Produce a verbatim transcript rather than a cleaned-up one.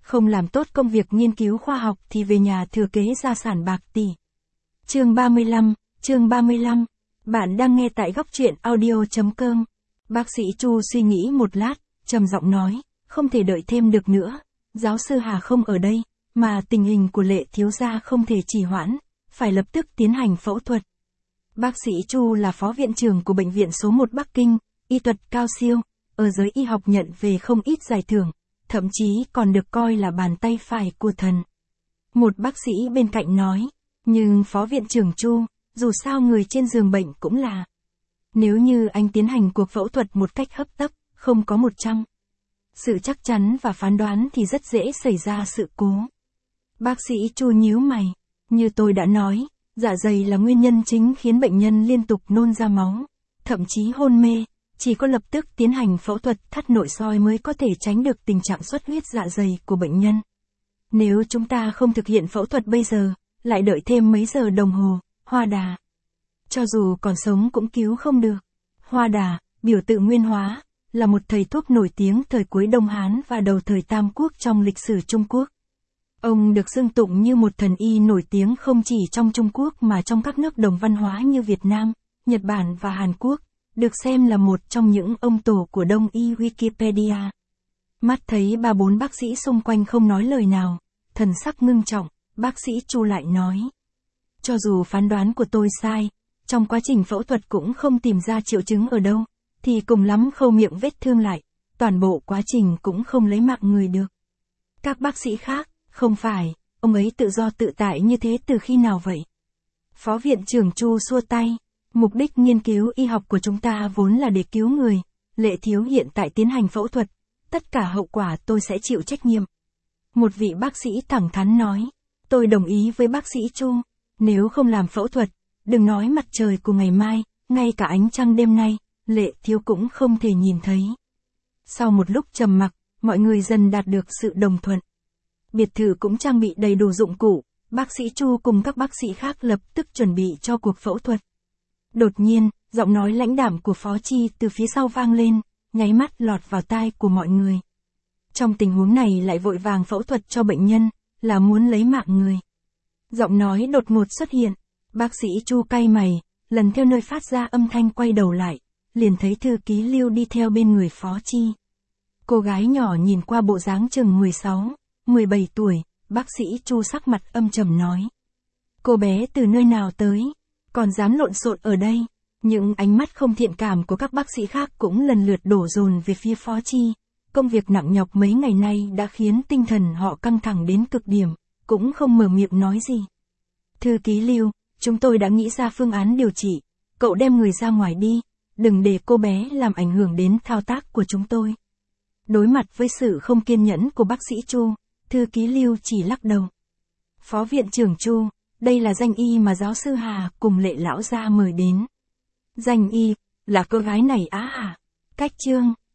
không làm tốt công việc nghiên cứu khoa học thì về nhà thừa kế gia sản bạc tỷ. Chương ba mươi lăm, chương ba mươi lăm. Bạn đang nghe tại góc truyện audio chấm com. Bác sĩ Chu suy nghĩ một lát, trầm giọng nói, không thể đợi thêm được nữa. Giáo sư Hà không ở đây, mà tình hình của Lệ thiếu gia không thể trì hoãn, phải lập tức tiến hành phẫu thuật. Bác sĩ Chu là phó viện trưởng của bệnh viện số một Bắc Kinh, y thuật cao siêu, ở giới y học nhận về không ít giải thưởng, thậm chí còn được coi là bàn tay phải của thần. Một bác sĩ bên cạnh nói, nhưng phó viện trưởng Chu, dù sao người trên giường bệnh cũng là. Nếu như anh tiến hành cuộc phẫu thuật một cách hấp tấp, không có một trăm sự chắc chắn và phán đoán thì rất dễ xảy ra sự cố. Bác sĩ Chu nhíu mày, như tôi đã nói, dạ dày là nguyên nhân chính khiến bệnh nhân liên tục nôn ra máu, thậm chí hôn mê, chỉ có lập tức tiến hành phẫu thuật thắt nội soi mới có thể tránh được tình trạng xuất huyết dạ dày của bệnh nhân. Nếu chúng ta không thực hiện phẫu thuật bây giờ, lại đợi thêm mấy giờ đồng hồ, Hoa Đà, cho dù còn sống cũng cứu không được. Hoa Đà, biểu tự Nguyên Hóa, là một thầy thuốc nổi tiếng thời cuối Đông Hán và đầu thời Tam Quốc trong lịch sử Trung Quốc. Ông được xưng tụng như một thần y nổi tiếng không chỉ trong Trung Quốc mà trong các nước đồng văn hóa như Việt Nam, Nhật Bản và Hàn Quốc, được xem là một trong những ông tổ của Đông y Wikipedia. Mắt thấy ba bốn bác sĩ xung quanh không nói lời nào, thần sắc ngưng trọng, bác sĩ Chu lại nói. Cho dù phán đoán của tôi sai, trong quá trình phẫu thuật cũng không tìm ra triệu chứng ở đâu, thì cùng lắm khâu miệng vết thương lại, toàn bộ quá trình cũng không lấy mạng người được. Các bác sĩ khác, không phải, ông ấy tự do tự tại như thế từ khi nào vậy? Phó viện trưởng Chu xua tay, mục đích nghiên cứu y học của chúng ta vốn là để cứu người, Lệ thiếu hiện tại tiến hành phẫu thuật, tất cả hậu quả tôi sẽ chịu trách nhiệm. Một vị bác sĩ thẳng thắn nói, tôi đồng ý với bác sĩ Chu, nếu không làm phẫu thuật, đừng nói mặt trời của ngày mai, ngay cả ánh trăng đêm nay, Lệ thiếu cũng không thể nhìn thấy. Sau một lúc trầm mặc, mọi người dần đạt được sự đồng thuận. Biệt thự cũng trang bị đầy đủ dụng cụ, bác sĩ Chu cùng các bác sĩ khác lập tức chuẩn bị cho cuộc phẫu thuật. Đột nhiên, giọng nói lãnh đạm của Phó Chi từ phía sau vang lên, nháy mắt lọt vào tai của mọi người. Trong tình huống này lại vội vàng phẫu thuật cho bệnh nhân, là muốn lấy mạng người. Giọng nói đột ngột xuất hiện, bác sĩ Chu cay mày, lần theo nơi phát ra âm thanh quay đầu lại, liền thấy thư ký Lưu đi theo bên người Phó Chi. Cô gái nhỏ nhìn qua bộ dáng chừng mười sáu, mười bảy tuổi, bác sĩ Chu sắc mặt âm trầm nói. Cô bé từ nơi nào tới, còn dám lộn xộn ở đây? Những ánh mắt không thiện cảm của các bác sĩ khác cũng lần lượt đổ dồn về phía Phó Chi. Công việc nặng nhọc mấy ngày nay đã khiến tinh thần họ căng thẳng đến cực điểm, cũng không mở miệng nói gì. Thư ký Lưu, chúng tôi đã nghĩ ra phương án điều trị, cậu đem người ra ngoài đi, đừng để cô bé làm ảnh hưởng đến thao tác của chúng tôi. Đối mặt với sự không kiên nhẫn của bác sĩ Chu, thư ký Lưu chỉ lắc đầu. Phó viện trưởng Chu, đây là danh y mà giáo sư Hà cùng Lệ lão gia mời đến. Danh y, là cô gái này á hả? Cách chương.